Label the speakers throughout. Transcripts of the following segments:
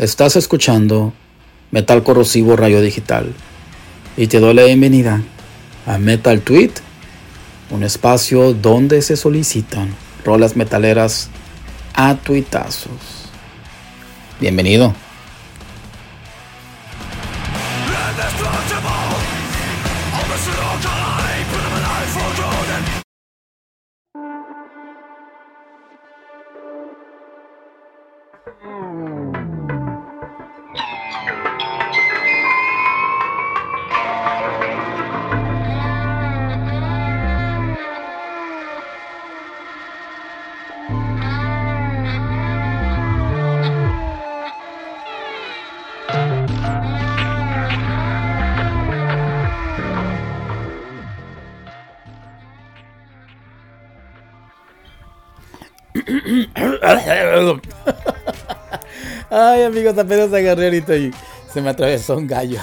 Speaker 1: Estás escuchando Metal Corrosivo Radio Digital y te doy la bienvenida a Metal Tweet, un espacio donde se solicitan rolas metaleras a tuitazos. Bienvenido. Ay, amigos, apenas agarré ahorita y se me atravesó un gallo.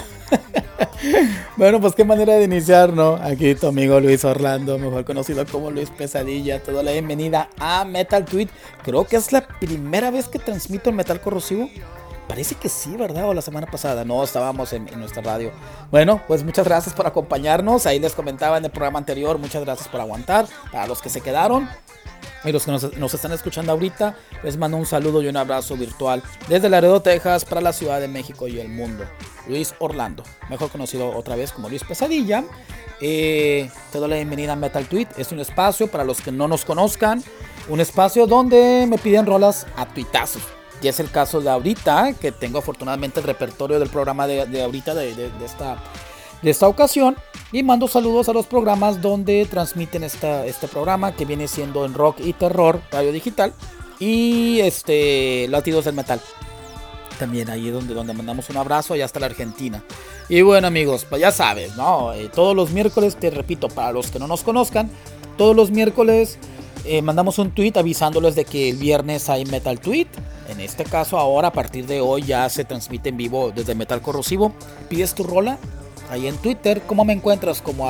Speaker 1: Bueno, pues qué manera de iniciar, ¿no? Aquí tu amigo Luis Orlando, mejor conocido como Luis Pesadilla. Te doy la bienvenida a Metal Tweet. Creo que es la primera vez que transmito el Metal Corrosivo. Parece que sí, ¿verdad? O la semana pasada. No, estábamos en nuestra radio. Bueno, pues muchas gracias por acompañarnos. Ahí les comentaba en el programa anterior. Muchas gracias por aguantar. Para los que se quedaron y los que nos están escuchando ahorita, les mando un saludo y un abrazo virtual desde Laredo, Texas, para la Ciudad de México y el mundo. Luis Orlando, mejor conocido otra vez como Luis Pesadilla. Te doy la bienvenida a Metal Tweet. Es un espacio para los que no nos conozcan, un espacio donde me piden rolas a tuitazos. Y es el caso de ahorita, que tengo afortunadamente el repertorio del programa de ahorita, de esta ocasión. Y mando saludos a los programas donde transmiten este programa, que viene siendo en Rock y Terror Radio Digital y Latidos del Metal. También ahí donde mandamos un abrazo, allá hasta la Argentina. Y bueno, amigos, pues ya sabes, ¿no? Todos los miércoles, te repito, para los que no nos conozcan, todos los miércoles mandamos un tweet avisándoles de que el viernes hay Metal Tweet. En este caso, ahora, a partir de hoy, ya se transmite en vivo desde Metal Corrosivo. Pides tu rola ahí en Twitter. ¿Cómo me encuentras? Como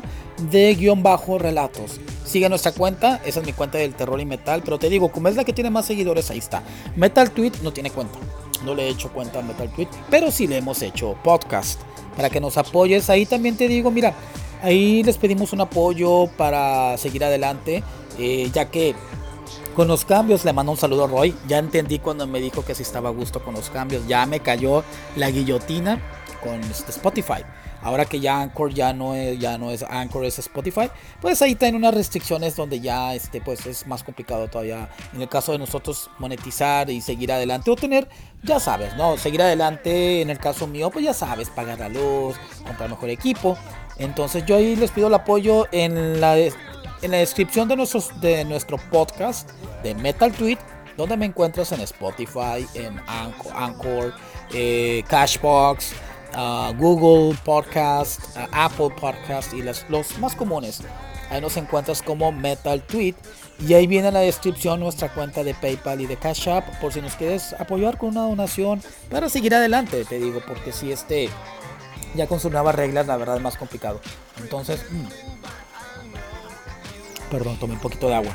Speaker 1: @de_relatos. Sigue nuestra cuenta, esa es mi cuenta del terror y metal, pero te digo, como es la que tiene más seguidores, ahí está. Metal Tweet no tiene cuenta, no le he hecho cuenta a Metal Tweet, pero sí le hemos hecho podcast, para que nos apoyes. Ahí también te digo, mira, ahí les pedimos un apoyo para seguir adelante, ya que con los cambios, le mando un saludo a Roy. Ya entendí cuando me dijo que sí estaba a gusto con los cambios, ya me cayó la guillotina con Spotify. Ahora que ya Anchor ya no es Anchor, es Spotify, pues ahí tienen unas restricciones donde ya pues es más complicado todavía en el caso de nosotros monetizar y seguir adelante, o tener, ya sabes, ¿no? Seguir adelante. En el caso mío, pues ya sabes, pagar la luz, comprar mejor equipo. Entonces yo ahí les pido el apoyo en la descripción de nuestro podcast de Metal Tweet, donde me encuentras en Spotify, en Anchor, Cashbox, Google Podcast, Apple Podcast y los más comunes. Ahí nos encuentras como Metal Tweet, y ahí viene en la descripción nuestra cuenta de PayPal y de Cash App, por si nos quieres apoyar con una donación para seguir adelante, te digo, porque si ya con sus nuevas reglas, la verdad es más complicado. Entonces, perdón, tomé un poquito de agua.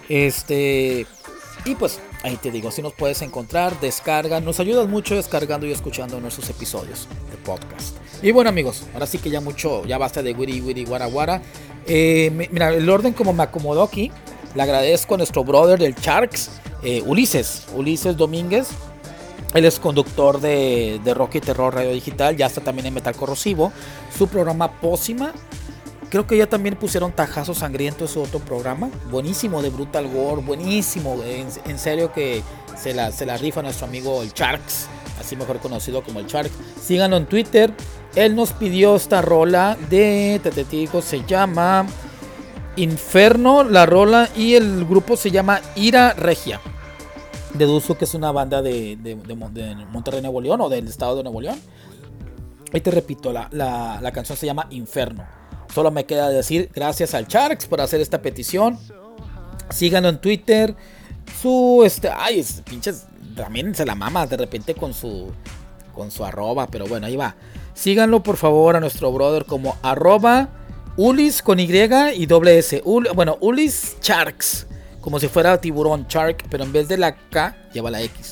Speaker 1: Y pues ahí te digo, si nos puedes encontrar, descarga, nos ayudas mucho descargando y escuchando nuestros episodios de podcast. Y bueno, amigos, ahora sí que ya basta de wiri guara guara. Mira, el orden como me acomodó aquí, le agradezco a nuestro brother del Sharks, Ulises Domínguez. Él es conductor de Rock y Terror Radio Digital, ya está también en Metal Corrosivo, su programa Pócima. Creo que ya también pusieron Tajazo Sangriento, su otro programa, buenísimo, de Brutal Gore, buenísimo, en serio que se la rifa nuestro amigo el Sharks, así mejor conocido como el Shark. Síganlo en Twitter. Él nos pidió esta rola de Tetetico, se llama Inferno, la rola, y el grupo se llama Ira Regia. Deduzco que es una banda de Monterrey, Nuevo León, o del estado de Nuevo León. Ahí te repito, la canción se llama Inferno. Solo me queda decir gracias al Sharks por hacer esta petición. Síganlo en Twitter. Pinches, también se la mama de repente con su arroba, pero bueno, ahí va. Síganlo por favor a nuestro brother como @Ulis con Y y doble S. Ulis Sharks, como si fuera tiburón, Shark, pero en vez de la K lleva la X.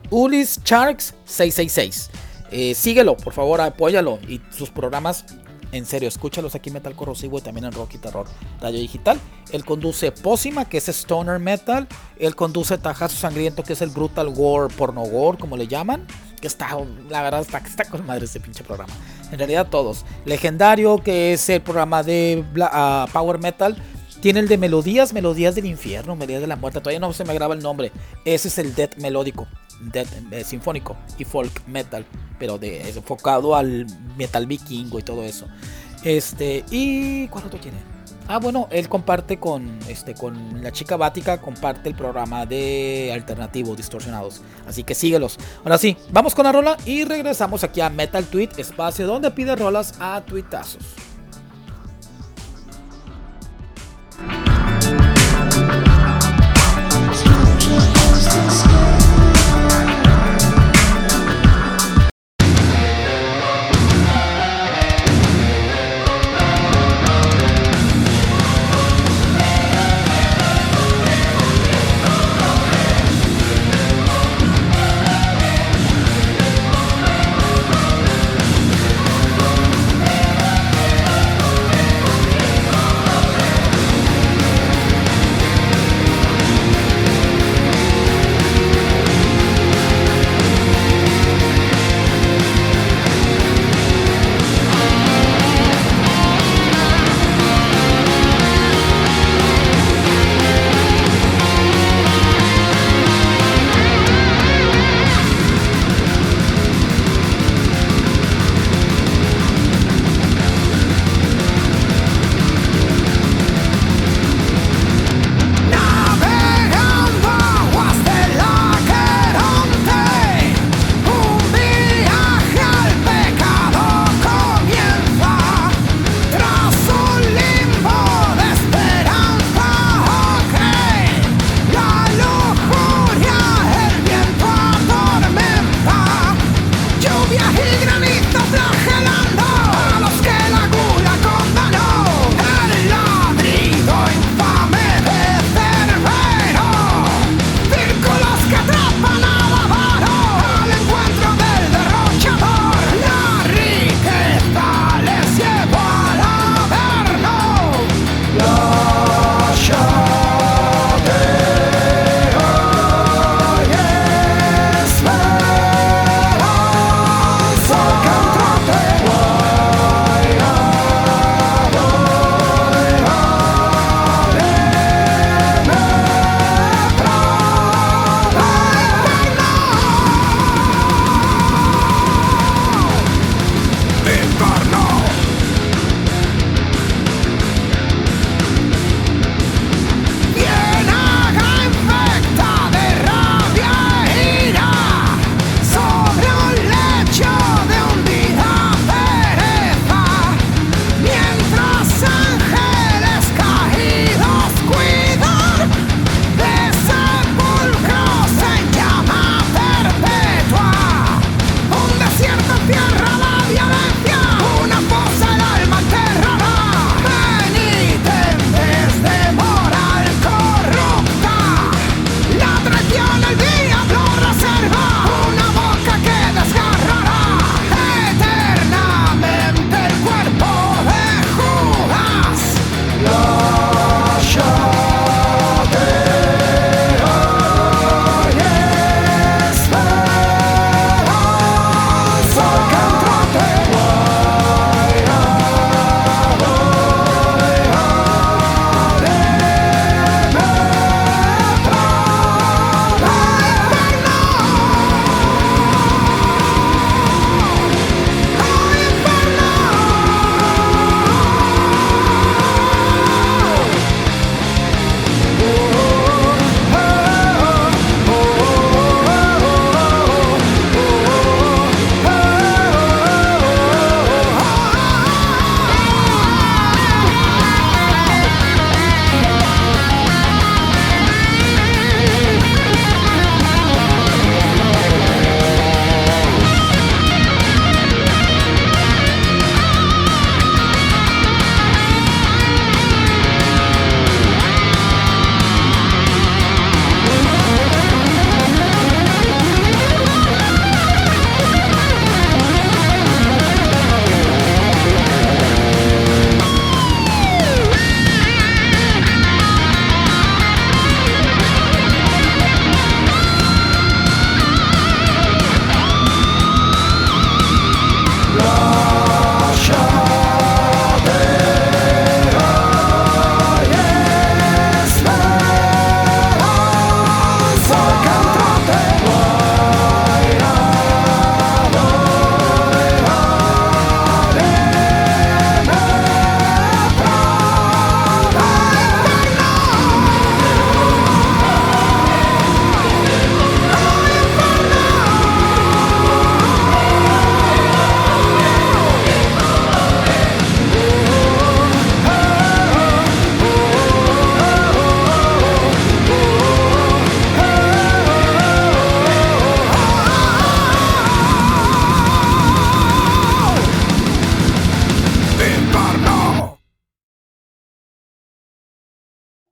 Speaker 1: Ulis Sharks 666. Síguelo, por favor, apóyalo. Y sus programas, en serio, escúchalos aquí en Metal Corrosivo y también en Rock y Terror Radio Digital. Él conduce Pósima, que es Stoner Metal. Él conduce Tajazo Sangriento, que es el Brutal Gore, Porno Gore, como le llaman. Que está, la verdad, está con madre ese pinche programa. En realidad todos. Legendario, que es el programa de Power Metal. Tiene el de Melodías del Infierno, Melodías de la Muerte. Todavía no se me graba el nombre. Ese es el Death melódico, Death sinfónico y folk metal, pero es enfocado al metal vikingo y todo eso. ¿Y cuál otro tiene? Bueno, él comparte con la chica Vática, comparte el programa de alternativo Distorsionados. Así que síguelos. Ahora sí, vamos con la rola y regresamos aquí a Metal Tweet, espacio donde pide rolas a tuitazos.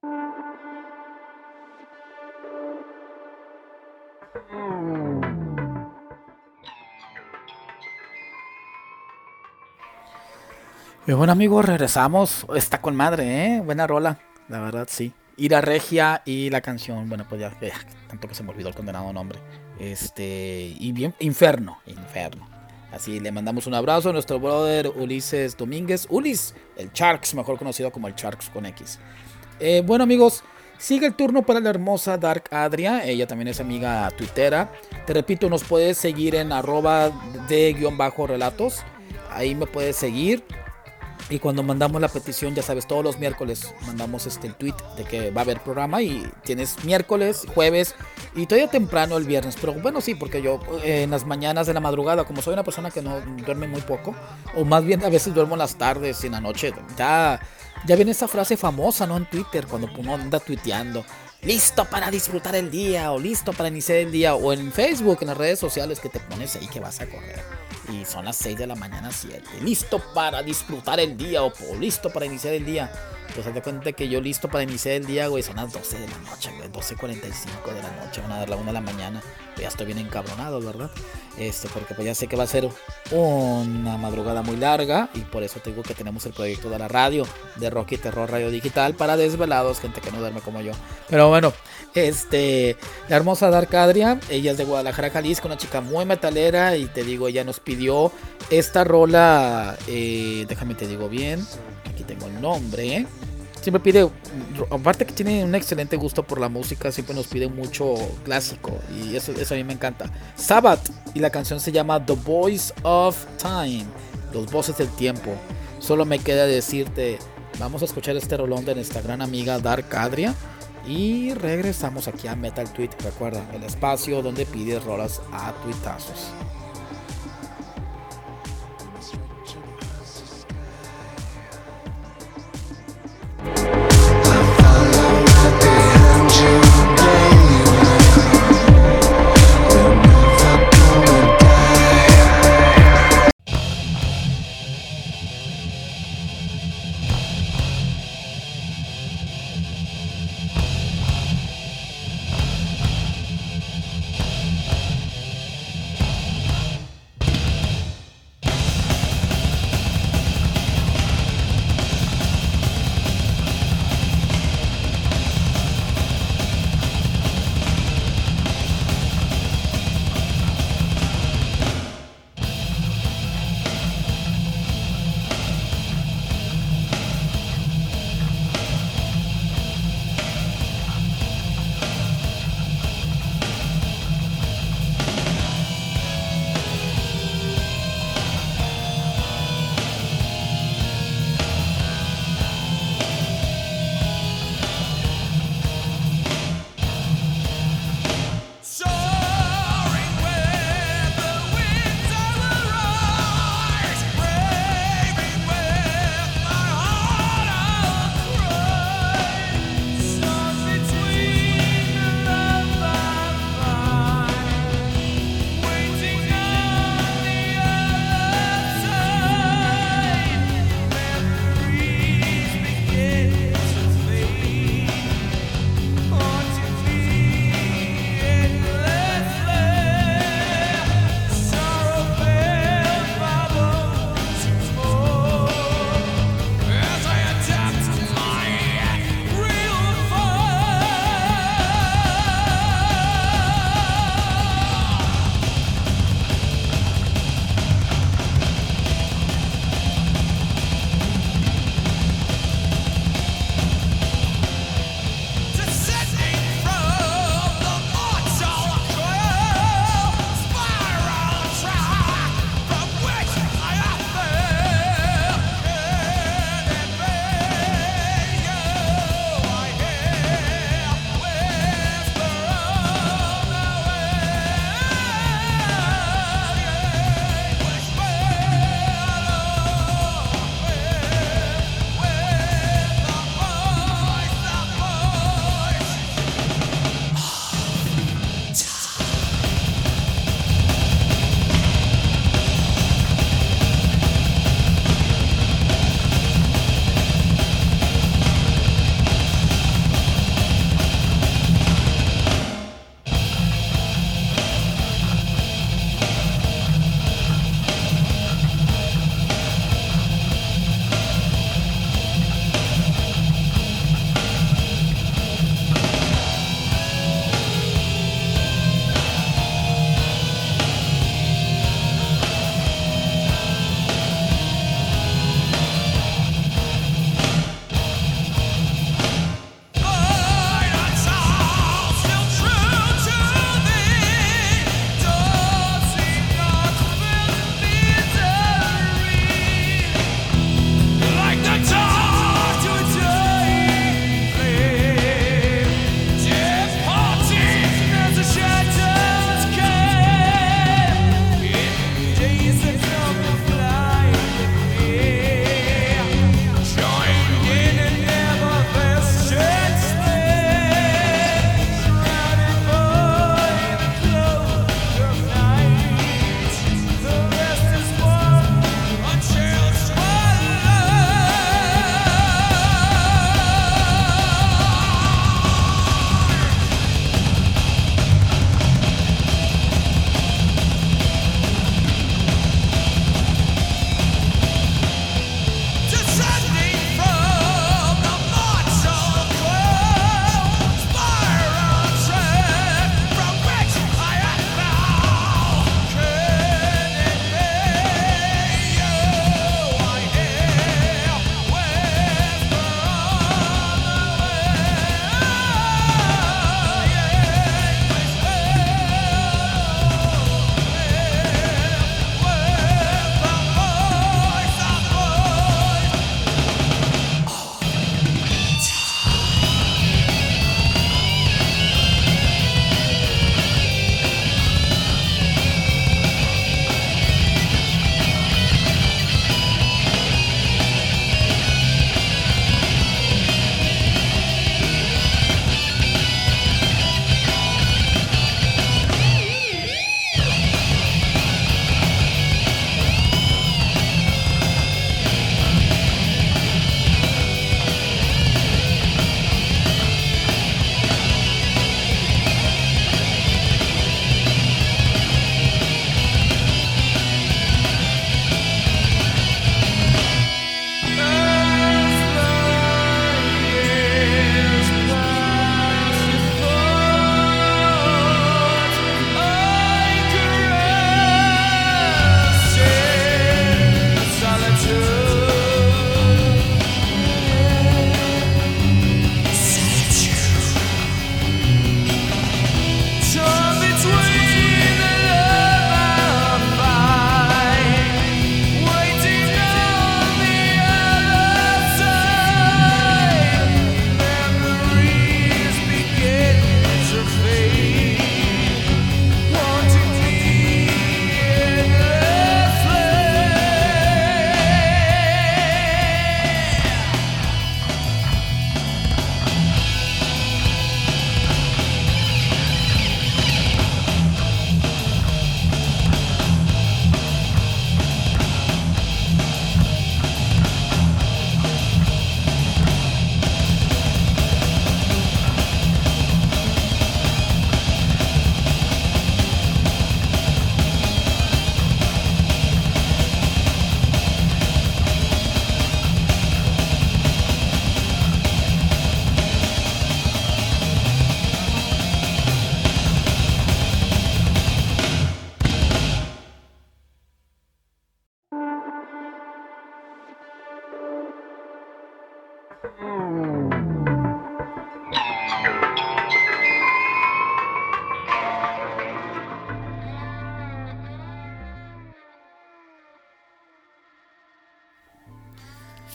Speaker 1: Y bueno amigos, regresamos. Está con madre, ¿eh? Buena rola, la verdad sí. Ira Regia y la canción, bueno pues ya, tanto que se me olvidó el condenado nombre. Y bien, Inferno, Inferno. Así le mandamos un abrazo a nuestro brother Ulises Domínguez, Ulis, el Sharks, mejor conocido como el Sharks con X. Bueno amigos, sigue el turno para la hermosa Dark Adria, ella también es amiga tuitera. Te repito, nos puedes seguir en arroba de-relatos, ahí me puedes seguir. Y cuando mandamos la petición, ya sabes, todos los miércoles mandamos el tweet de que va a haber programa y tienes miércoles, jueves y todavía temprano el viernes. Pero bueno, sí, porque yo en las mañanas de la madrugada, como soy una persona que no duerme muy poco, o más bien a veces duermo en las tardes y en la noche, ya viene esa frase famosa, ¿no? En Twitter, cuando uno anda tuiteando. Listo para disfrutar el día o listo para iniciar el día o en Facebook, en las redes sociales que te pones ahí que vas a correr y son las 6 de la mañana 7, listo para disfrutar el día o listo para iniciar el día. Pues haz de cuenta que yo listo para iniciar el día, güey, son las 12 de la noche, güey, 12:45 de la noche, van a dar la 1 de la mañana. Ya estoy bien encabronado, ¿verdad? Porque pues ya sé que va a ser una madrugada muy larga y por eso te digo que tenemos el proyecto de la radio de Rock y Terror Radio Digital para desvelados, gente que no duerme como yo. Pero bueno, la hermosa Dark Adria, ella es de Guadalajara, Jalisco, una chica muy metalera y te digo, ella nos pidió esta rola, déjame te digo bien, aquí tengo el nombre, siempre pide, aparte que tiene un excelente gusto por la música, siempre nos pide mucho clásico y eso a mí me encanta. Sabbath, y la canción se llama The Voice of Time, los voces del tiempo. Solo me queda decirte, vamos a escuchar este rolón de nuestra gran amiga Dark Adria y regresamos aquí a Metal Tweet. Recuerda, el espacio donde pides rolas a tuitazos.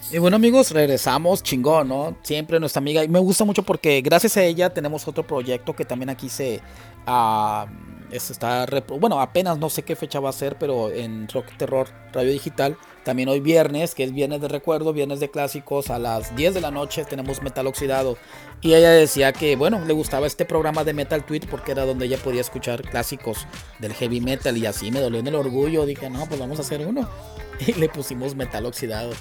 Speaker 1: Y bueno amigos, regresamos, chingón, ¿no? Siempre nuestra amiga, y me gusta mucho porque gracias a ella tenemos otro proyecto que también aquí ah, bueno, apenas no sé qué fecha va a ser, pero en Rock Terror Radio Digital, también hoy viernes, que es viernes de recuerdo, viernes de clásicos, a las 10 de la noche tenemos Metal Oxidado. Y ella decía que, bueno, le gustaba este programa de Metal Tweet porque era donde ella podía escuchar clásicos del heavy metal, y así me dolió en el orgullo, dije, no, pues vamos a hacer uno. Y le pusimos Metal Oxidado.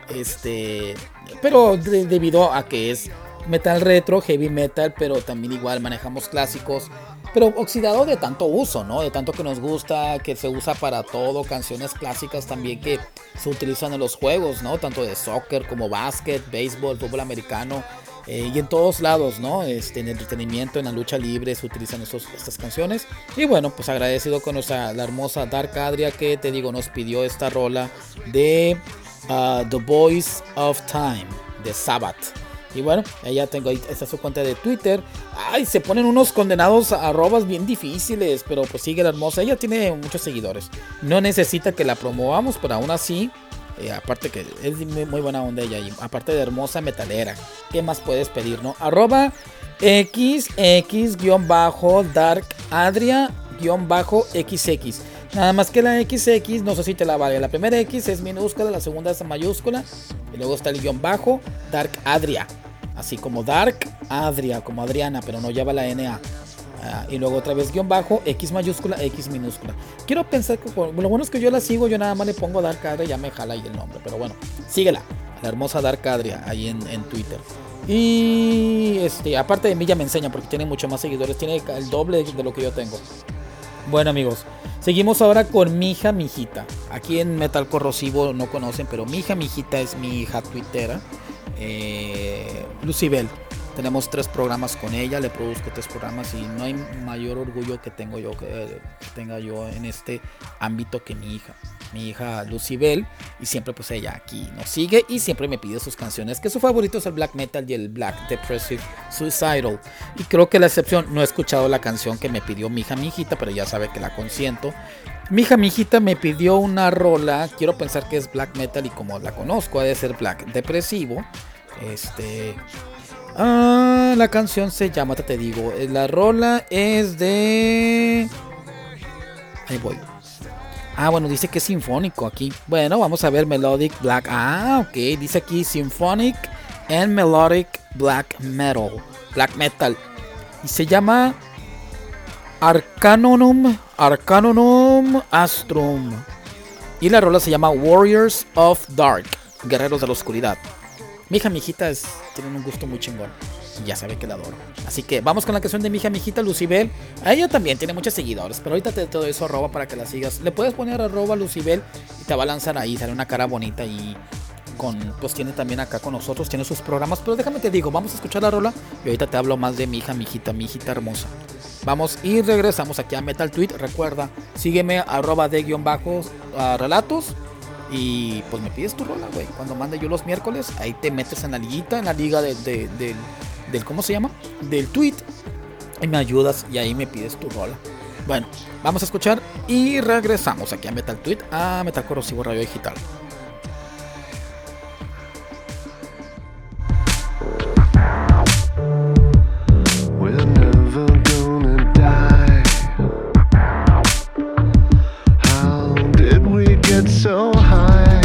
Speaker 1: Pero debido a que es metal retro, heavy metal, pero también igual manejamos clásicos, pero oxidado de tanto uso, ¿no? De tanto que nos gusta, que se usa para todo, canciones clásicas también que se utilizan en los juegos, ¿no? Tanto de soccer como básquet, béisbol, fútbol americano. Y en todos lados, ¿no? En entretenimiento, en la lucha libre se utilizan estas canciones. Y bueno, pues agradecido con la hermosa Dark Adria, que te digo, nos pidió esta rola de The Voice of Time de Sabbath. Y bueno, ella tengo ahí, está su cuenta de Twitter. Ay, se ponen unos condenados arrobas bien difíciles, pero pues sigue la hermosa. Ella tiene muchos seguidores. No necesita que la promovamos, pero aún así, aparte que es muy buena onda ella. Y aparte de hermosa metalera, ¿qué más puedes pedir, no? Arroba XX-Dark Adria-XX. Nada más que la XX, no sé si te la vale. La primera X es minúscula, la segunda es mayúscula. Y luego está el guión bajo, Dark Adria. Así como Dark Adria, como Adriana, pero no lleva la NA. Y luego otra vez guión bajo, X mayúscula, X minúscula. Quiero pensar que lo bueno es que yo la sigo, yo nada más le pongo Dark Adria y ya me jala ahí el nombre. Pero bueno, síguela, la hermosa Dark Adria, ahí en Twitter. Y aparte de mí ya me enseña porque tiene mucho más seguidores, tiene el doble de lo que yo tengo. Bueno amigos, seguimos ahora con mi hija Mijita. Aquí en Metal Corrosivo no conocen, pero mi hija Mijita es mi hija tuitera, Lucibel. Tenemos 3 programas con ella, le produzco 3 programas y no hay mayor orgullo que tenga yo en este ámbito que mi hija Lucibel. Y siempre pues ella aquí nos sigue y siempre me pide sus canciones, que su favorito es el black metal y el black depressive suicidal. Y creo que la excepción, no he escuchado la canción que me pidió mi hija Mijita, pero ya sabe que la consiento. Mi hija Mijita me pidió una rola, quiero pensar que es black metal y como la conozco ha de ser black depresivo. La canción se llama, te digo, la rola es de... Ahí voy. Bueno, dice que es sinfónico aquí. Bueno, vamos a ver Melodic Black. Ok, dice aquí Symphonic and Melodic Black Metal. Y se llama Arcanonum Astrum. Y la rola se llama Warriors of Dark, Guerreros de la Oscuridad. Mi hija Mijita tiene un gusto muy chingón. Y ya sabe que la adoro. Así que vamos con la canción de mi hija Mijita Lucibel. A ella también tiene muchos seguidores, pero ahorita te doy eso arroba para que la sigas. Le puedes poner arroba Lucibel y te va a lanzar ahí. Sale una cara bonita y pues tiene también acá con nosotros, tiene sus programas. Pero déjame te digo, vamos a escuchar la rola y ahorita te hablo más de mi hija Mijita hermosa. Vamos y regresamos aquí a Metal Tweet. Recuerda, sígueme arroba de _relatos. Y pues me pides tu rola, güey. Cuando mande yo los miércoles, ahí te metes en la liguita, en la liga del ¿cómo se llama? Del tweet. Y me ayudas y ahí me pides tu rola. Bueno, vamos a escuchar y regresamos aquí a Metal Tweet, a Metal Corrosivo Radio Digital.
Speaker 2: So high.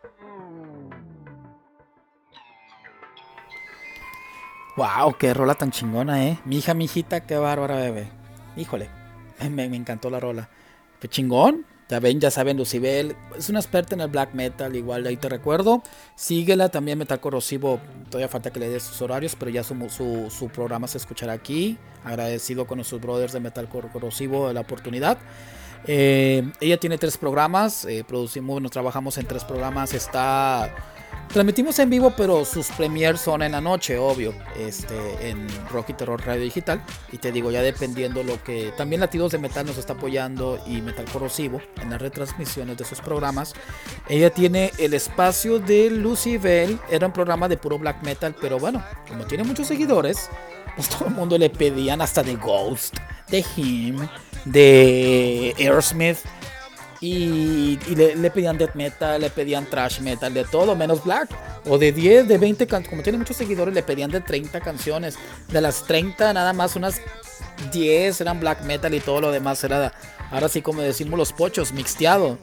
Speaker 1: Wow, qué rola tan chingona, Mi hija, mi hijita, qué bárbara, bebé. Híjole, me encantó la rola. Qué chingón. Ya ven, ya saben, Lucibel es una experta en el black metal, igual ahí te recuerdo. Síguela, también Metal Corrosivo, todavía falta que le des sus horarios, pero ya su programa se escuchará aquí. Agradecido con nuestros brothers de Metal Corrosivo de la oportunidad. Ella tiene 3 programas, producimos, bueno, trabajamos en 3 programas, transmitimos en vivo, pero sus premiers son en la noche, obvio, en Rock y Terror Radio Digital. Y te digo, ya dependiendo lo que... También Latidos de Metal nos está apoyando y Metal Corrosivo en las retransmisiones de sus programas. Ella tiene el espacio de Lucibel, era un programa de puro black metal, pero bueno, como tiene muchos seguidores, pues todo el mundo le pedían hasta de Ghost, de Him, de Aerosmith. Y le pedían death metal, le pedían thrash metal, de todo menos black. O de 10, de 20 canciones. Como tiene muchos seguidores, le pedían de 30 canciones. De las 30, nada más unas 10 eran black metal y todo lo demás era, ahora sí como decimos los pochos, mixteado.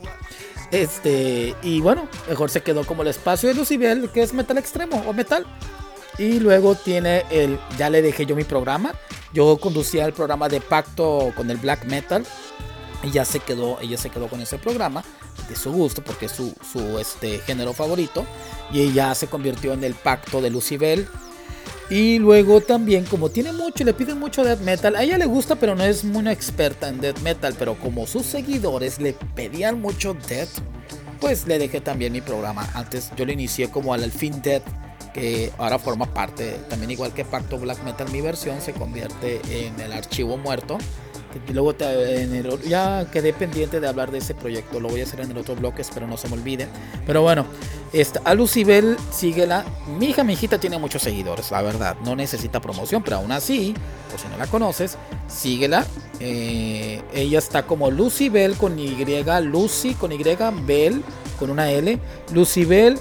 Speaker 1: Y bueno, mejor se quedó como el espacio de Lucibel, que es metal extremo o metal. Y luego tiene ya le dejé yo mi programa. Yo conducía el programa de Pacto con el black metal. Ella se quedó con ese programa de su gusto porque es su género favorito, y ella se convirtió en el Pacto de Lucibel. Y luego también, como tiene mucho, le piden mucho death metal, a ella le gusta, pero no es muy experta en death metal, pero como sus seguidores le pedían mucho death, pues le dejé también mi programa. Antes yo lo inicié como al Fin Death, que ahora forma parte, también igual que Pacto Black Metal, mi versión se convierte en el archivo muerto. Y luego ya quedé pendiente de hablar de ese proyecto, lo voy a hacer en el otro bloque, espero no se me olvide. Pero bueno, a Lucibel, síguela. Mi hijita tiene muchos seguidores, la verdad, no necesita promoción, pero aún así, por si no la conoces, síguela. Ella está como Lucibel con Y, Lucy con Y, Bell con una L, Lucibel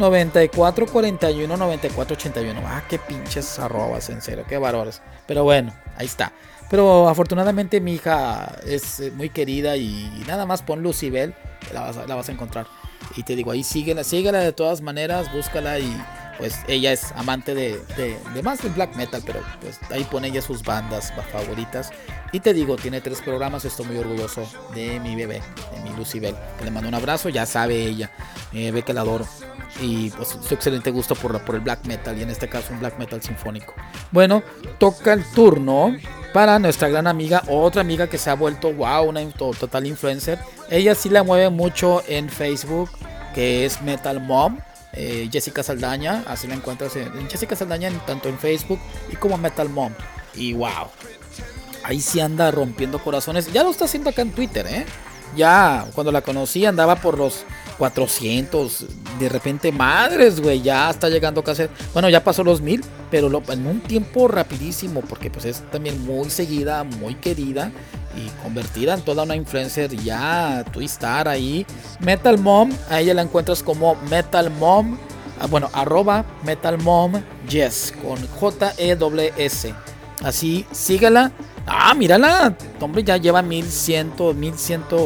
Speaker 1: 9441 9481. Qué pinches arrobas, en serio, qué bárbaros. Pero bueno, ahí está. Pero afortunadamente mi hija es muy querida, y nada más pon Lucibel, la vas a encontrar. Y te digo, ahí síguela de todas maneras, búscala. Y pues ella es amante de más del black metal, pero pues ahí pone ella sus bandas favoritas. Y te digo, tiene 3 programas, estoy muy orgulloso de mi bebé, de mi Lucibel, que le mando un abrazo, ya sabe ella, ve que la adoro. Y pues su excelente gusto por el black metal, y en este caso un black metal sinfónico. Bueno, toca el turno para nuestra gran amiga, otra amiga que se ha vuelto una total influencer. Ella sí la mueve mucho en Facebook, que es Metal Mom, Jessica Saldaña. Así la encuentras en Jessica Saldaña, tanto en Facebook y como Metal Mom. Y wow, ahí sí anda rompiendo corazones. Ya lo está haciendo acá en Twitter, Ya cuando la conocí andaba por los 400, de repente, madres, güey, ya está llegando casi, bueno, ya pasó los 1000, pero en un tiempo rapidísimo, porque pues es también muy seguida, muy querida y convertida en toda una influencer. Ya Twistar ahí, Metal Mom, a ella la encuentras como Metal Mom, arroba Metal Mom Yes, con JEWS, así, sígala. Mírala, hombre, ya lleva 1101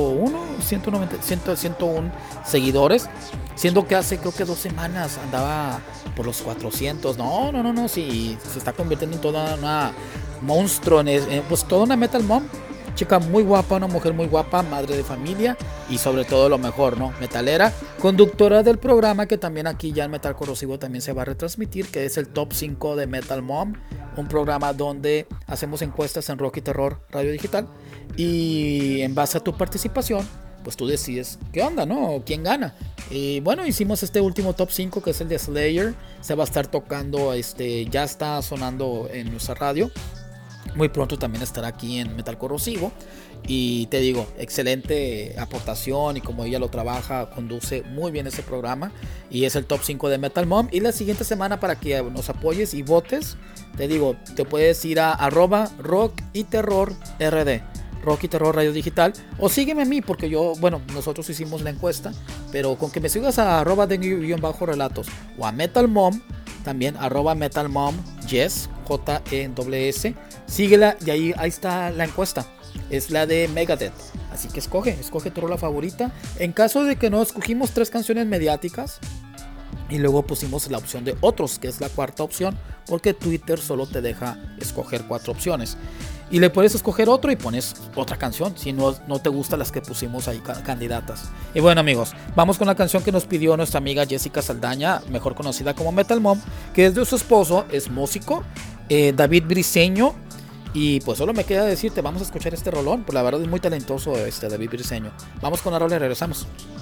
Speaker 1: seguidores, siendo que hace creo que 2 semanas andaba por los 400. No, sí, se está convirtiendo en toda una monstruo, pues toda una Metal Mom, chica muy guapa, una mujer muy guapa, madre de familia y sobre todo lo mejor, ¿no? Metalera, conductora del programa que también aquí ya en Metal Corrosivo también se va a retransmitir, que es el Top 5 de Metal Mom, un programa donde hacemos encuestas en Rock y Terror Radio Digital, y en base a tu participación pues tú decides qué onda, ¿no? ¿Quién gana? Y bueno, hicimos este último top 5 que es el de Slayer. Se va a estar tocando, ya está sonando en nuestra radio. Muy pronto también estará aquí en Metal Corrosivo. Y te digo, excelente aportación, y como ella lo trabaja, conduce muy bien ese programa. Y es el top 5 de Metal Mom. Y la siguiente semana, para que nos apoyes y votes, te digo, te puedes ir a @Rock y Terror RD, Rock y Terror Radio Digital, o sígueme a mí, porque nosotros hicimos la encuesta, pero con que me sigas a @de_relatos o a Metal Mom, también Metal Mom Yes, JEWS, síguela, y ahí está la encuesta. es la de Megadeth. Así que escoge tu rola favorita. En caso de que no escogimos 3 canciones mediáticas y luego pusimos la opción de otros, que es la cuarta opción, porque Twitter solo te deja escoger 4 opciones. Y le puedes escoger otro y pones otra canción si no te gustan las que pusimos ahí candidatas. Y bueno, amigos, vamos con la canción que nos pidió nuestra amiga Jessica Saldaña, mejor conocida como Metal Mom, que es de su esposo, es músico, David Briseño. Y pues solo me queda decirte, vamos a escuchar este rolón, pues la verdad es muy talentoso David Briseño. Vamos con la rola y regresamos.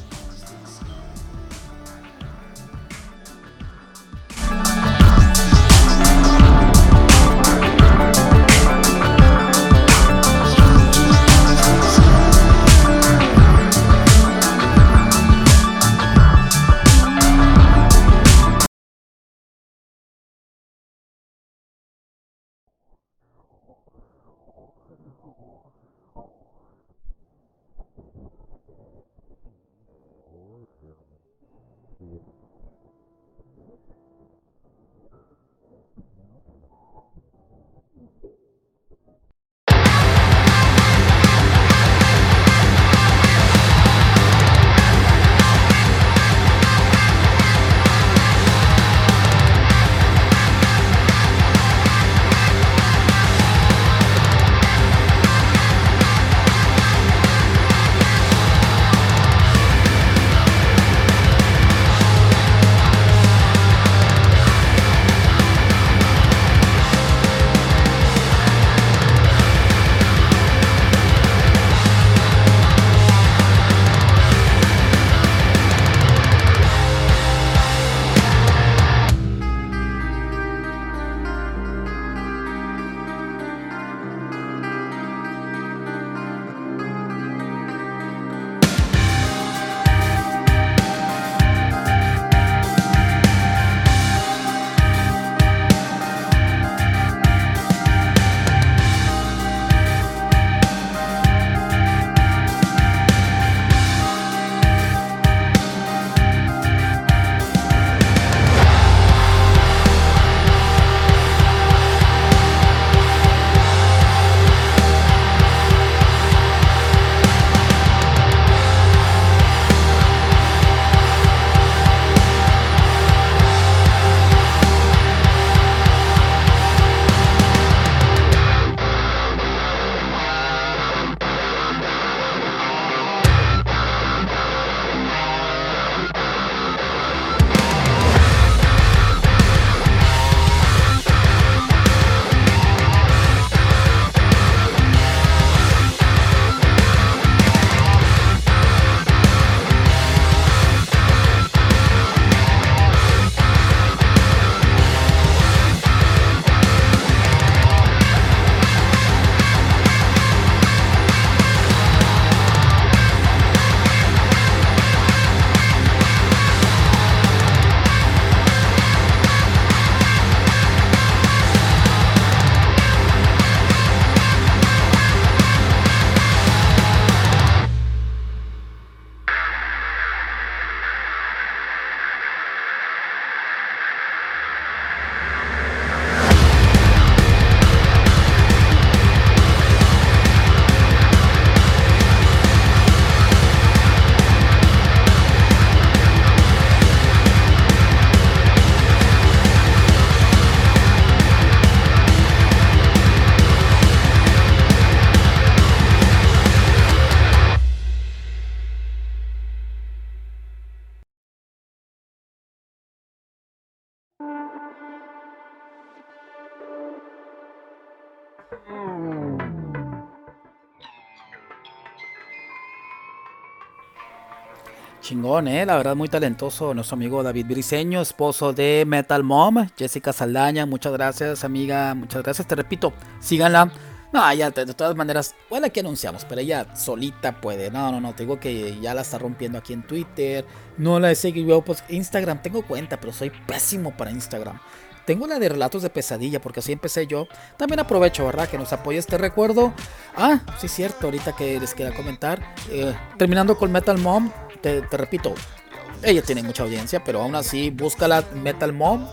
Speaker 1: Chingón, la verdad muy talentoso nuestro amigo David Briseño, esposo de Metal Mom, Jessica Saldaña. Muchas gracias, amiga, muchas gracias, te repito, síganla. No, ya de todas maneras, bueno, aquí anunciamos, pero ella solita puede. No, te digo que ya la está rompiendo aquí en Twitter. No la he seguido, pues Instagram, tengo cuenta, pero soy pésimo para Instagram. Tengo la de Relatos de Pesadilla, porque así empecé yo. También aprovecho, ¿verdad? Que nos apoye este recuerdo. Ah, sí, cierto, ahorita que les quería comentar. Terminando con Metal Mom, te repito, ella tiene mucha audiencia, pero aún así, búscala Metal Mom.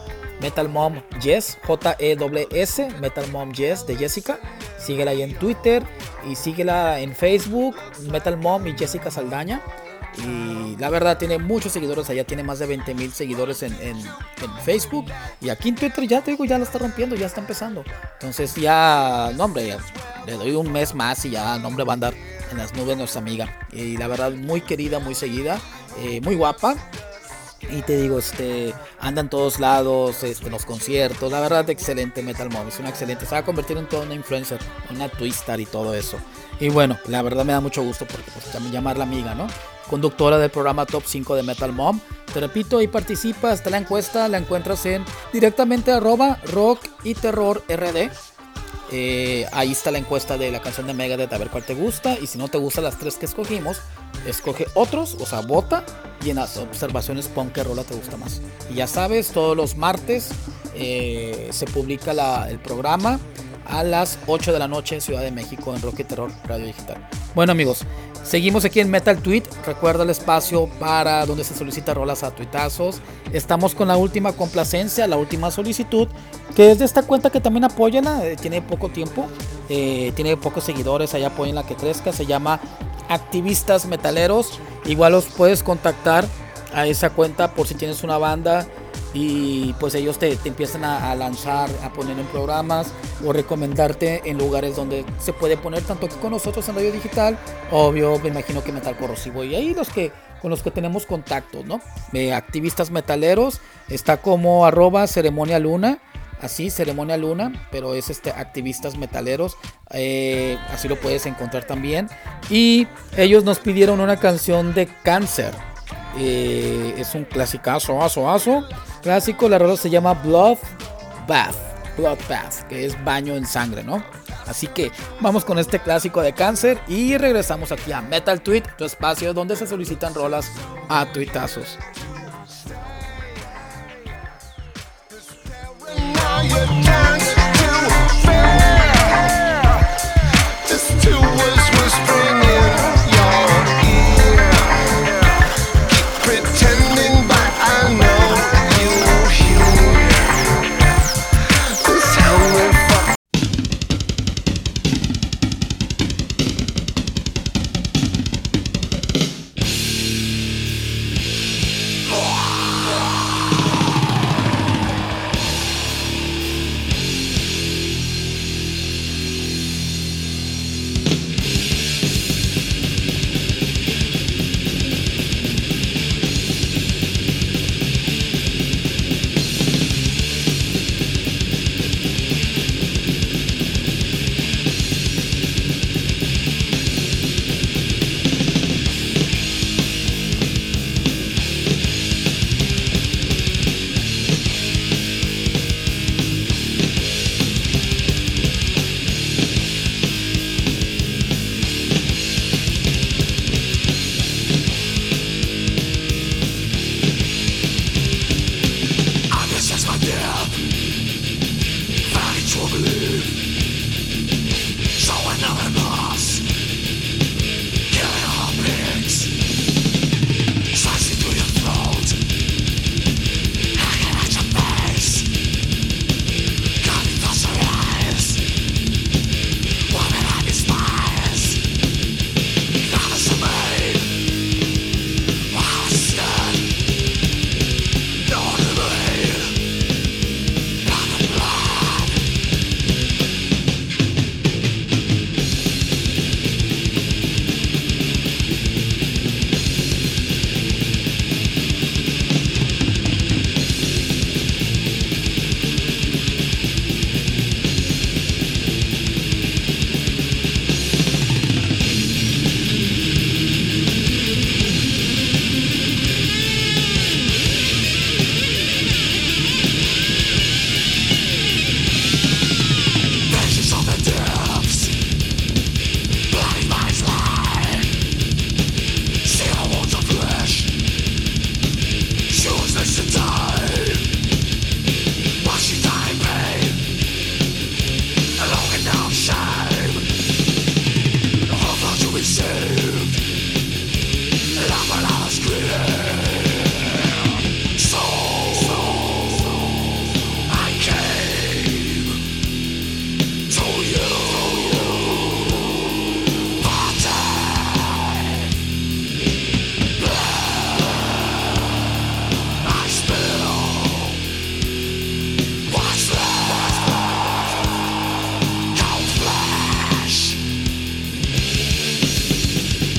Speaker 1: Metal Mom Jess, J-E-S-S, Metal Mom Jess de Jessica. Síguela ahí en Twitter y síguela en Facebook, Metal Mom y Jessica Saldaña. Y la verdad tiene muchos seguidores allá, tiene más de 20,000 seguidores en Facebook. Y aquí en Twitter ya te digo, ya la está rompiendo, ya está empezando. Entonces ya, no hombre, ya le doy un mes más y ya el nombre va a andar en las nubes nuestra amiga. Y la verdad muy querida, muy seguida, muy guapa. Y te digo, anda en todos lados, en los conciertos. La verdad, excelente Metal Mom. Es una excelente. Se va a convertir en toda una influencer, una twistar y todo eso. Y bueno, la verdad me da mucho gusto porque pues también llamarla amiga, ¿no? Conductora del programa Top 5 de Metal Mom. Te repito, ahí participa, está la encuesta, la encuentras en directamente @rock y terror rd. Ahí está la encuesta de la canción de Megadeth, a ver cuál te gusta. Y si no te gustan las 3 que escogimos, escoge otros, o sea, vota. Y en las observaciones pon qué rola te gusta más. Y ya sabes, todos los martes se publica el programa a las 8 de la noche en Ciudad de México en Rock y Terror Radio Digital. Bueno amigos, seguimos aquí en Metal Tweet. Recuerda el espacio para donde se solicita rolas a tuitazos. Estamos con la última complacencia, la última solicitud, que es de esta cuenta que también apóyenla. Tiene poco tiempo, tiene pocos seguidores, ahí apóyenla que crezca. Se llama Activistas Metaleros. Igual los puedes contactar a esa cuenta por si tienes una banda y pues ellos te empiezan a lanzar, a poner en programas o recomendarte en lugares donde se puede poner, tanto aquí con nosotros en Radio Digital, obvio, me imagino que Metal Corrosivo, y ahí con los que tenemos contacto, ¿no? Activistas Metaleros, está como @ceremonia luna, así, Ceremonia Luna, pero es Activistas Metaleros, así lo puedes encontrar también. Y ellos nos pidieron una canción de Cáncer, es un clasicazo, clásico. La rola se llama Bloodbath, que es baño en sangre, ¿no? Así que vamos con este clásico de Cáncer y regresamos aquí a Metal Tweet, tu espacio donde se solicitan rolas a tuitazos.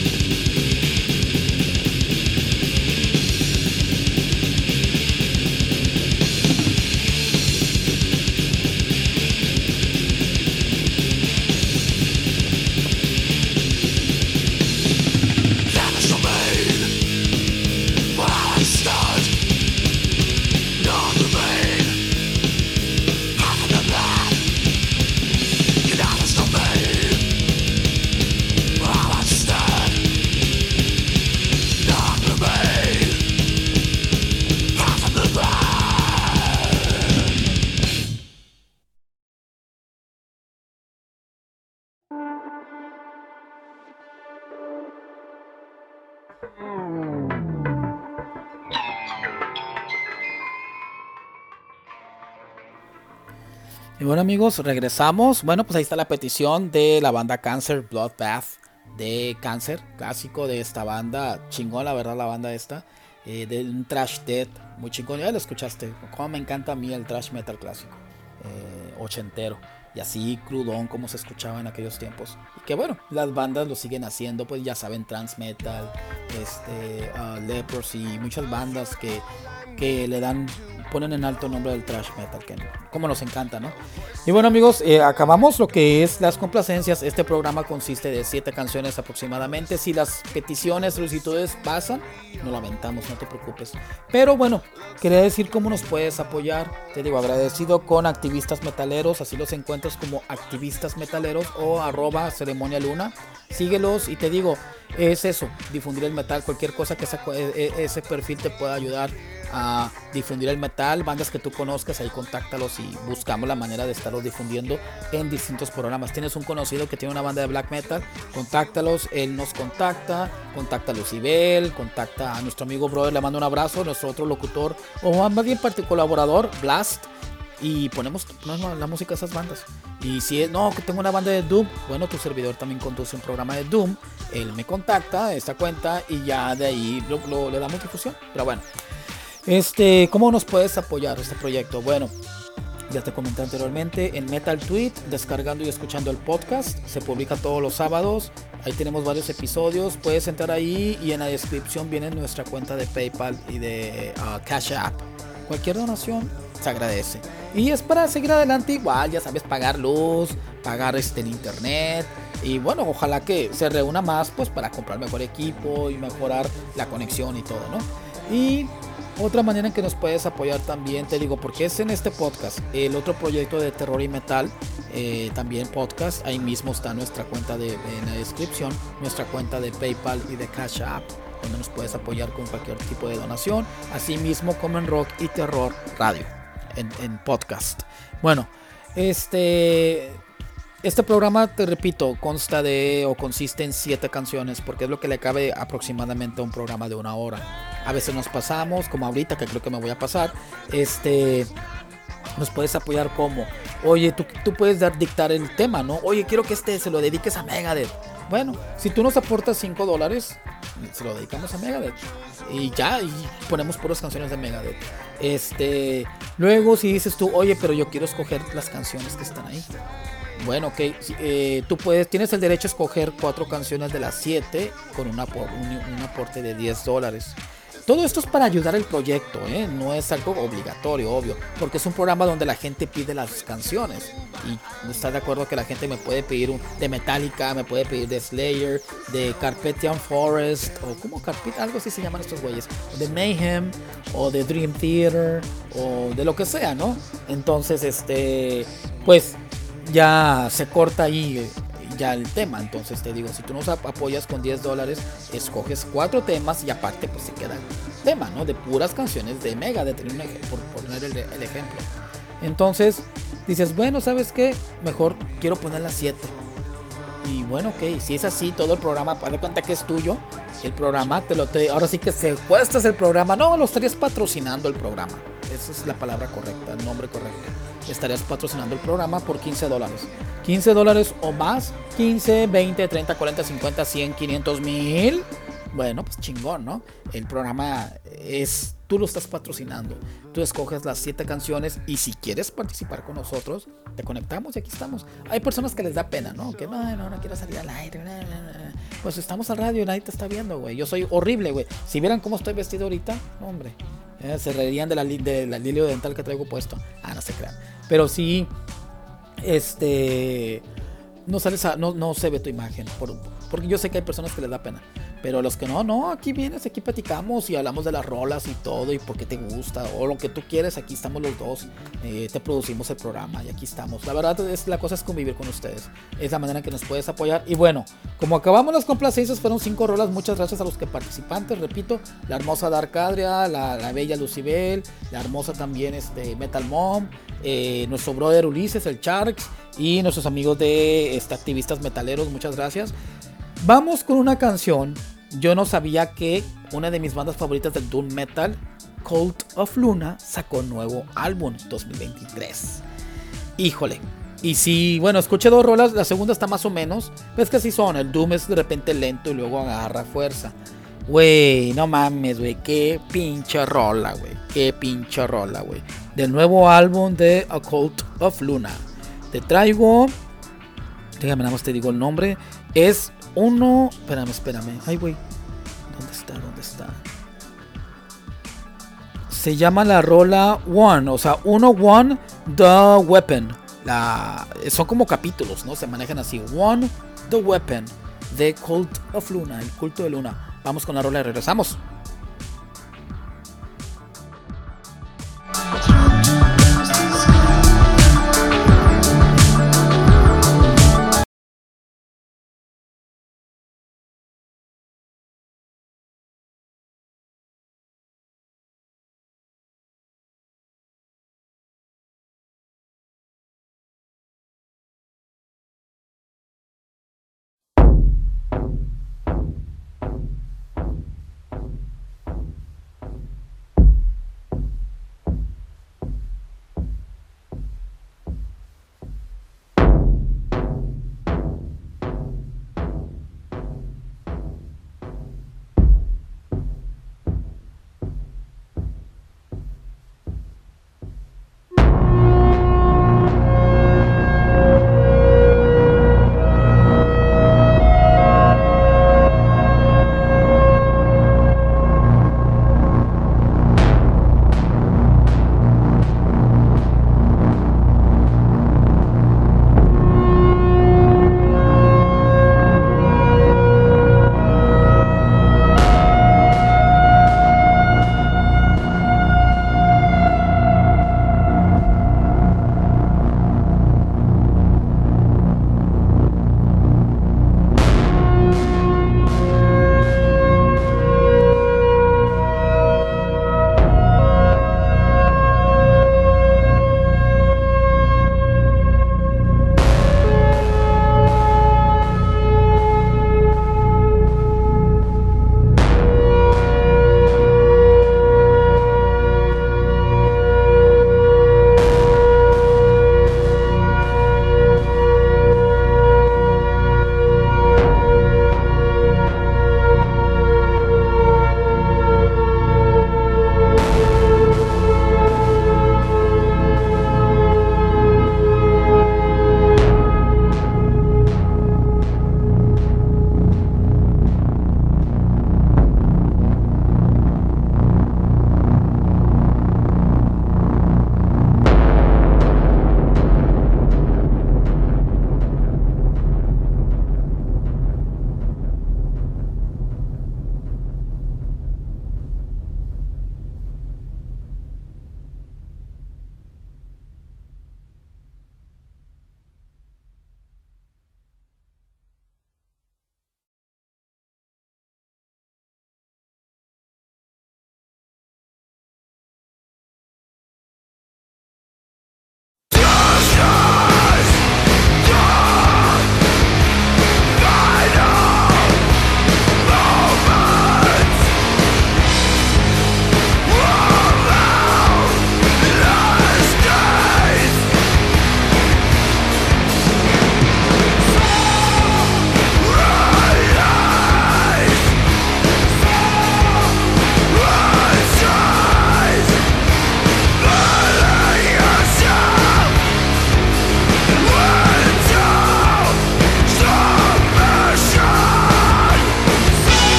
Speaker 1: Y bueno amigos, regresamos. Bueno, pues ahí está la petición de la banda Cancer, Bloodbath de Cancer, clásico de esta banda, chingón la verdad la banda esta, de un thrash death, muy chingón, ya lo escuchaste, como me encanta a mí el thrash metal clásico, ochentero, y así crudón como se escuchaba en aquellos tiempos, y que bueno, las bandas lo siguen haciendo, pues ya saben, Trans Metal, Leprosy, muchas bandas que le dan, ponen en alto el nombre del thrash metal, que como nos encanta, ¿no? Y bueno amigos, acabamos lo que es las complacencias. Este programa consiste de 7 canciones aproximadamente. Si las peticiones, solicitudes pasan, no lamentamos, no te preocupes. Pero bueno, quería decir cómo nos puedes apoyar. Te digo, agradecido con Activistas Metaleros, así los encuentras como Activistas Metaleros o @ceremonialuna. Síguelos y te digo, es eso, difundir el metal, cualquier cosa que ese perfil te pueda ayudar a difundir el metal, bandas que tú conozcas, ahí contáctalos y buscamos la manera de estarlos difundiendo en distintos programas. Tienes un conocido que tiene una banda de black metal, contáctalos, él nos contacta a Lucibel, contacta a nuestro amigo brother, le mando un abrazo, nuestro otro locutor, o más bien colaborador, Blast, y ponemos la música de esas bandas. Y si es, no, que tengo una banda de Doom, bueno, tu servidor también conduce un programa de Doom, él me contacta a esta cuenta y ya de ahí le damos difusión. Pero bueno, ¿cómo nos puedes apoyar este proyecto? Bueno, ya te comenté anteriormente, en Metal Tweet, descargando y escuchando el podcast, se publica todos los sábados, ahí tenemos varios episodios, puedes entrar ahí y en la descripción viene nuestra cuenta de PayPal y de Cash App. Cualquier donación se agradece. Y es para seguir adelante igual, ya sabes, pagar luz, pagar el internet. Y bueno, ojalá que se reúna más pues para comprar mejor equipo y mejorar la conexión y todo, ¿no? Y otra manera en que nos puedes apoyar también, te digo, porque es en este podcast, el otro proyecto de terror y metal, también podcast, ahí mismo está nuestra cuenta en la descripción, nuestra cuenta de PayPal y de Cash App, donde nos puedes apoyar con cualquier tipo de donación, así mismo como en Rock y Terror Radio, en podcast. Bueno, este programa, te repito, consiste en 7 canciones, porque es lo que le cabe aproximadamente a un programa de 1 hora. A veces nos pasamos, como ahorita, que creo que me voy a pasar. Nos puedes apoyar como, oye, tú puedes dictar el tema, ¿no? Oye, quiero que se lo dediques a Megadeth. Bueno, si tú nos aportas $5, se lo dedicamos a Megadeth. Y ya, y ponemos puras canciones de Megadeth. Luego si dices tú, oye, pero yo quiero escoger las canciones que están ahí. Bueno, ok, tú tienes el derecho a escoger 4 canciones de las 7 con un aporte de $10. Todo esto es para ayudar al proyecto, no es algo obligatorio, obvio, porque es un programa donde la gente pide las canciones. Y está de acuerdo que la gente me puede pedir de Metallica, me puede pedir de Slayer, de Carpathian Forest, o como algo así se llaman estos güeyes, de Mayhem, o de Dream Theater, o de lo que sea, ¿no? Entonces, pues ya se corta ahí ya el tema. Entonces te digo, si tú nos apoyas con $10, escoges 4 temas y aparte pues se queda el tema, ¿no? De puras canciones de Megadeth, por poner el ejemplo. Entonces dices, bueno, ¿sabes qué? Mejor quiero poner las 7. Y bueno, ok, si es así, todo el programa, haz de cuenta que es tuyo. El programa, ahora sí que secuestras el programa. No, lo estarías patrocinando el programa. Esa es la palabra correcta, el nombre correcto. Estarías patrocinando el programa por $15. $15 o más, 15, 20, 30, 40, 50, 100, 500, 1000. Bueno, pues chingón, ¿no? El programa tú lo estás patrocinando. Tú escoges las 7 canciones y si quieres participar con nosotros, te conectamos y aquí estamos. Hay personas que les da pena, ¿no? Que no quiero salir al aire. Pues estamos al radio y nadie te está viendo, güey. Yo soy horrible, güey. Si vieran cómo estoy vestido ahorita, no, hombre. Se reirían de la lilio dental que traigo puesto. Ah, no se crean. Pero sí, este no sales no se ve tu imagen porque yo sé que hay personas que les da pena, pero los que no, aquí vienes, aquí platicamos y hablamos de las rolas y todo y por qué te gusta o lo que tú quieres, aquí estamos los dos, te producimos el programa y aquí estamos. La verdad es la cosa es convivir con ustedes, es la manera en que nos puedes apoyar. Y bueno, como acabamos las complacencias, fueron 5 rolas. Muchas gracias a los que participantes, repito, la hermosa Dark Adria, la bella Lucibel, la hermosa también Metal Mom, nuestro brother Ulises, el Sharks, y nuestros amigos de activistas metaleros. Muchas gracias. Vamos con una canción. Yo no sabía que una de mis bandas favoritas del doom metal, Cult of Luna, sacó nuevo álbum 2023. Híjole. Y si, bueno, escuché 2 rolas, la segunda está más o menos. Ves que así son, el doom es de repente lento y luego agarra fuerza. Güey, no mames, güey, qué pinche rola, güey. Qué pinche rola, güey. Del nuevo álbum de A Cult of Luna. Te traigo, déjame nada más te digo el nombre. Es uno, espérame. Ay, güey, ¿dónde está? Se llama la rola One, o sea, One, The Weapon. Son como capítulos, ¿no? Se manejan así. One, The Weapon, The Cult of Luna, el culto de Luna. Vamos con la rola y regresamos.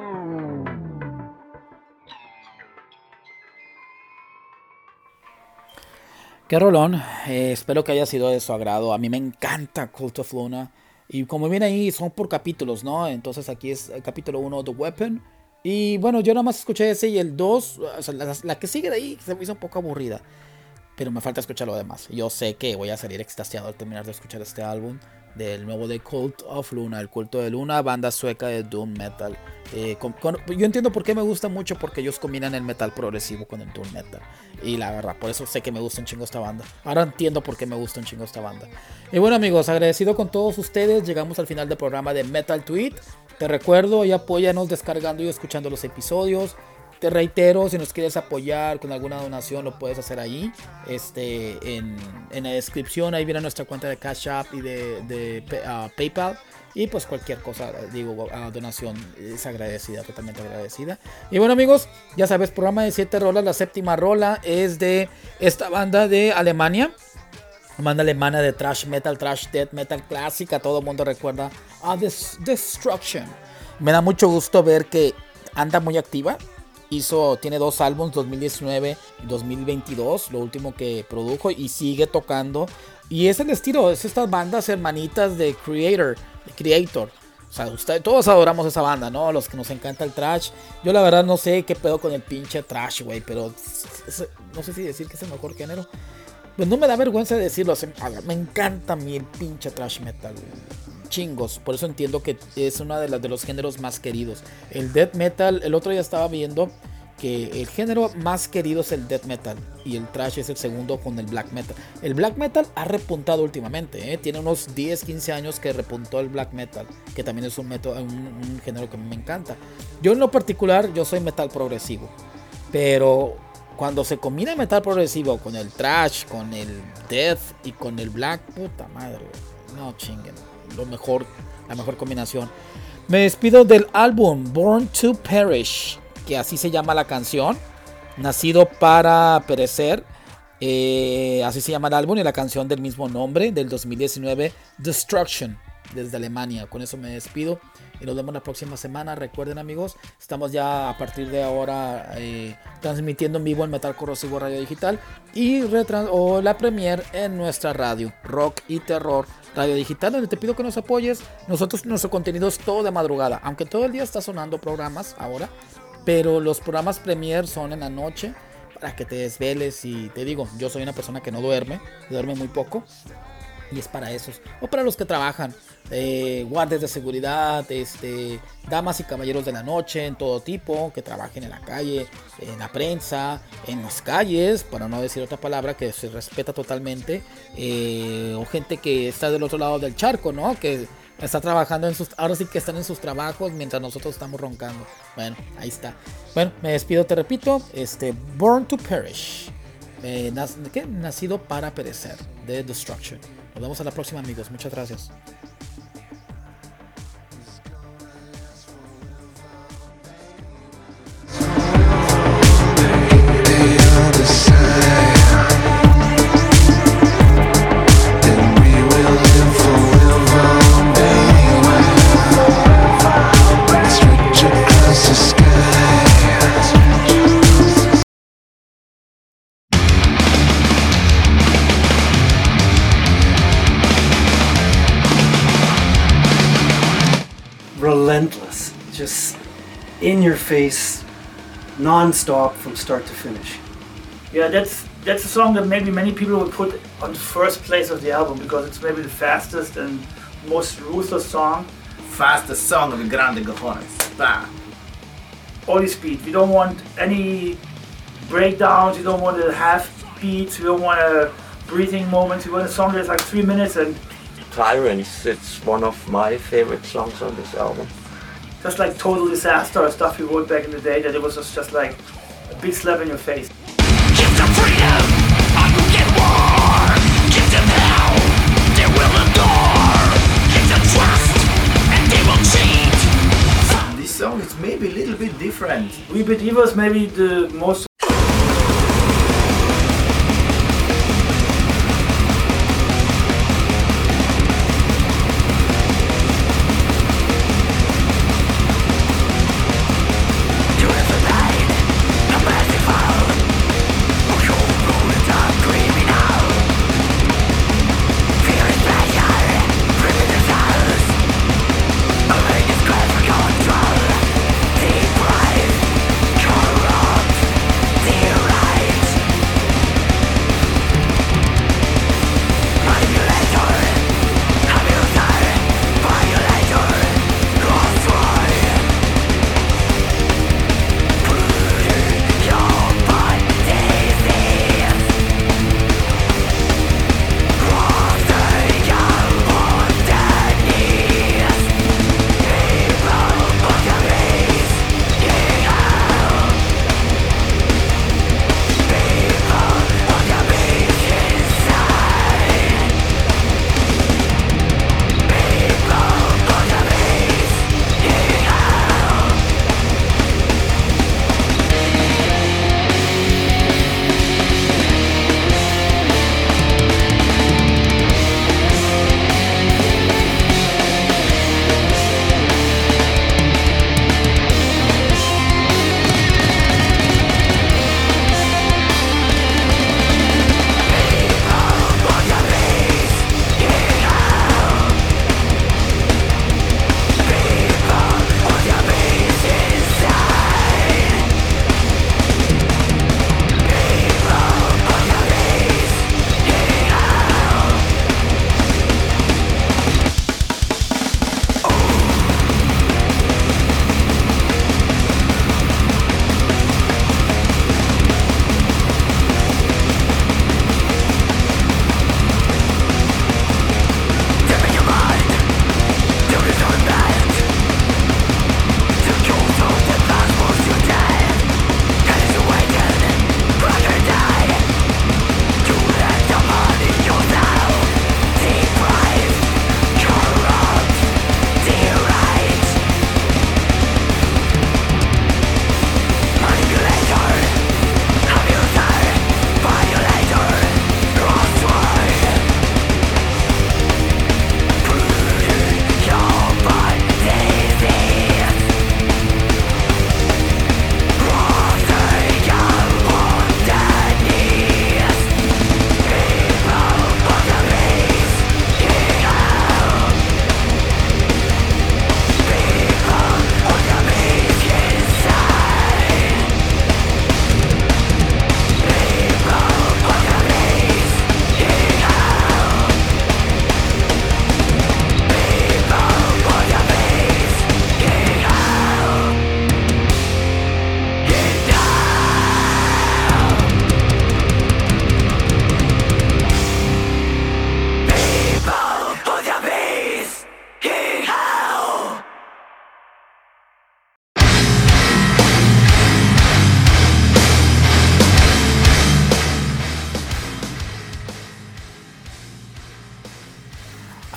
Speaker 1: Qué rolón, espero que haya sido de su agrado. A mí me encanta Cult of Luna. Y como viene ahí, son por capítulos, ¿no? Entonces aquí es el capítulo 1, The Weapon. Y bueno, yo nada más escuché ese y el 2, o sea, la que sigue de ahí se me hizo un poco aburrida. Pero me falta escuchar lo demás. Yo sé que voy a salir extasiado al terminar de escuchar este álbum del nuevo de Cult of Luna, el culto de Luna, banda sueca de doom metal. Yo entiendo por qué me gusta mucho, porque ellos combinan el metal progresivo con el doom metal. Y la verdad, por eso sé que me gusta un chingo esta banda. Ahora entiendo por qué me gusta un chingo esta banda. Y bueno, amigos, agradecido con todos ustedes. Llegamos al final del programa de Metal Tweet. Te recuerdo y apóyanos descargando y escuchando los episodios. Te reitero, si nos quieres apoyar con alguna donación, lo puedes hacer ahí. En la descripción, ahí viene nuestra cuenta de Cash App y de PayPal. Y pues cualquier cosa, donación es agradecida, totalmente agradecida. Y bueno, amigos, ya sabes, programa de 7 rolas. La séptima rola es de esta banda de Alemania. Banda alemana de thrash metal, thrash death metal clásica. Todo el mundo recuerda a Destruction. Me da mucho gusto ver que anda muy activa. Tiene 2 álbumes, 2019 y 2022, lo último que produjo, y sigue tocando. Y es el estilo, es estas bandas hermanitas de Creator. O sea, todos adoramos esa banda, ¿no? Los que nos encanta el thrash. Yo la verdad no sé qué pedo con el pinche thrash, güey, pero no sé si decir que es el mejor género. Pues no me da vergüenza de decirlo, me encanta a mí el pinche thrash metal, güey. Chingos, por eso entiendo que es uno de los géneros más queridos. El death metal, el otro día estaba viendo que el género más querido es el death metal y el thrash es el segundo con el black metal. El black metal ha repuntado últimamente, tiene unos 10, 15 años que repuntó el black metal, que también es un género que me encanta. Yo en lo particular, yo soy metal progresivo, pero cuando se combina metal progresivo con el thrash, con el death y con el black, puta madre, no chinguen. La mejor combinación. Me despido del álbum Born to Perish, que así se llama la canción, Nacido para Perecer. Así se llama el álbum, y la canción del mismo nombre, del 2019, Destruction, desde Alemania. Con eso me despido y nos vemos la próxima semana. Recuerden, amigos, estamos ya a partir de ahora transmitiendo en vivo en Metal Corrosivo Radio Digital y la premier en nuestra radio Rock y Terror Radio Digital, donde te pido que nos apoyes. Nuestro contenido es todo de madrugada, aunque todo el día está sonando programas ahora, pero los programas premier son en la noche para que te desveles. Y te digo, yo soy una persona que no duerme muy poco, y es para esos, o para los que trabajan, guardias de seguridad, damas y caballeros de la noche, en todo tipo, que trabajen en la calle, en la prensa, en las calles, para no decir otra palabra que se respeta totalmente, o gente que está del otro lado del charco, ¿no? Que está trabajando ahora sí que están en sus trabajos mientras nosotros estamos roncando. Bueno, ahí está. Bueno, me despido, te repito, Born to Perish, Nacido para Perecer, de Destruction. Nos vemos a la próxima, amigos. Muchas gracias.
Speaker 2: Relentless, just in your face, non-stop from start to finish.
Speaker 3: Yeah, that's a song that maybe many people would put on the first place of the album, because it's maybe the fastest and most ruthless song.
Speaker 4: Fastest song of the Grande Cojones. Bam.
Speaker 3: All speed. We don't want any breakdowns, we don't want a half beats, we don't want a breathing moments. We want a song that's like 3 minutes and
Speaker 5: Tyrants, it's one of my favorite songs on this album.
Speaker 3: just like Total Disaster or stuff we wrote back in the day, that it was just like a big slap in your face.
Speaker 6: Give them freedom, I will get war. Give them hell, they will endure. Give them trust, and they will cheat.
Speaker 4: This song is maybe a little bit different.
Speaker 3: We Bit Evil is maybe the most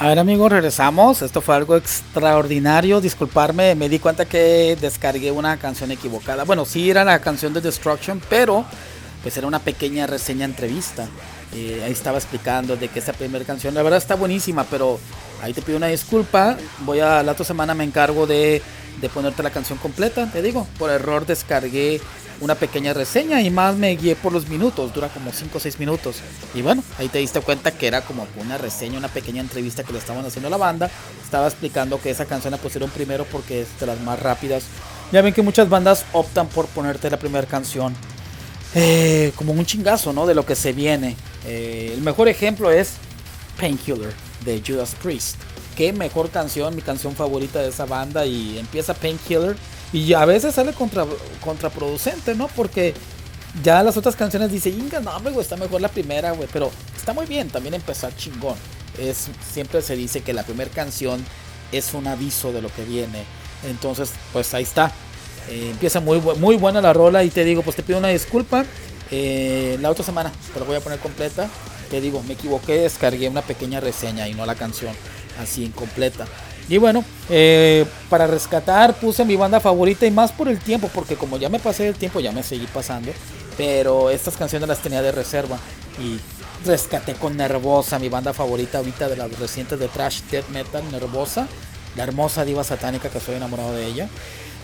Speaker 1: A ver amigos, regresamos. Esto fue algo extraordinario. Disculparme, me di cuenta que descargué una canción equivocada. Bueno, sí era la canción de Destruction, pero pues era una pequeña reseña entrevista. Ahí estaba explicando de que esta primera canción, la verdad está buenísima, pero ahí te pido una disculpa. La otra semana me encargo de ponerte la canción completa. Te digo, por error descargué una pequeña reseña y más me guié por los minutos, dura como 5 o 6 minutos. Y bueno, ahí te diste cuenta que era como una reseña, una pequeña entrevista que le estaban haciendo a la banda. Estaba explicando que esa canción la pusieron primero porque es de las más rápidas. Ya ven que muchas bandas optan por ponerte la primera canción como un chingazo, ¿no? De lo que se viene. El mejor ejemplo es Painkiller de Judas Priest. Qué mejor canción, mi canción favorita de esa banda. Y empieza Painkiller y a veces sale contraproducente, ¿no? Porque ya las otras canciones dice, Inga, no, hombre, güey, está mejor la primera, güey. Pero está muy bien también empezar chingón. Siempre se dice que la primera canción es un aviso de lo que viene. Entonces, pues ahí está. Empieza muy buena la rola y te digo, pues te pido una disculpa. La otra semana te la voy a poner completa. Te digo, me equivoqué, descargué una pequeña reseña y no la canción así incompleta. Y bueno, para rescatar puse mi banda favorita y más por el tiempo, porque como ya me pasé el tiempo, ya me seguí pasando. Pero estas canciones las tenía de reserva y rescaté con Nervosa, mi banda favorita ahorita de las recientes de thrash death metal, Nervosa, la hermosa diva satánica que estoy enamorado de ella.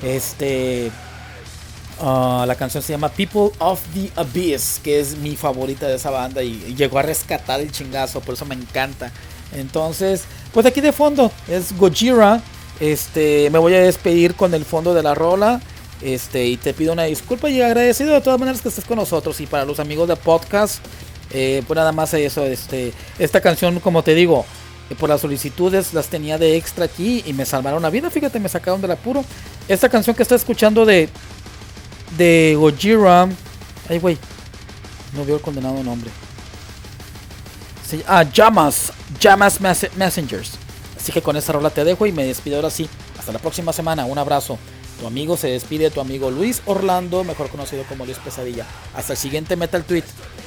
Speaker 1: La canción se llama People of the Abyss, que es mi favorita de esa banda y llegó a rescatar el chingazo, por eso me encanta. Entonces, pues aquí de fondo es Gojira. Me voy a despedir con el fondo de la rola. Y te pido una disculpa y agradecido de todas maneras que estés con nosotros. Y para los amigos de podcast, pues nada más eso. Esta canción, como te digo, por las solicitudes las tenía de extra aquí y me salvaron la vida. Fíjate, me sacaron del apuro. Esta canción que estás escuchando de Gojira. Ay, güey, no veo el condenado nombre. Llamas Messengers. Así que con esta rola te dejo y me despido ahora sí. Hasta la próxima semana. Un abrazo. Tu amigo se despide, tu amigo Luis Orlando, mejor conocido como Luis Pesadilla. Hasta el siguiente Metal Tweet.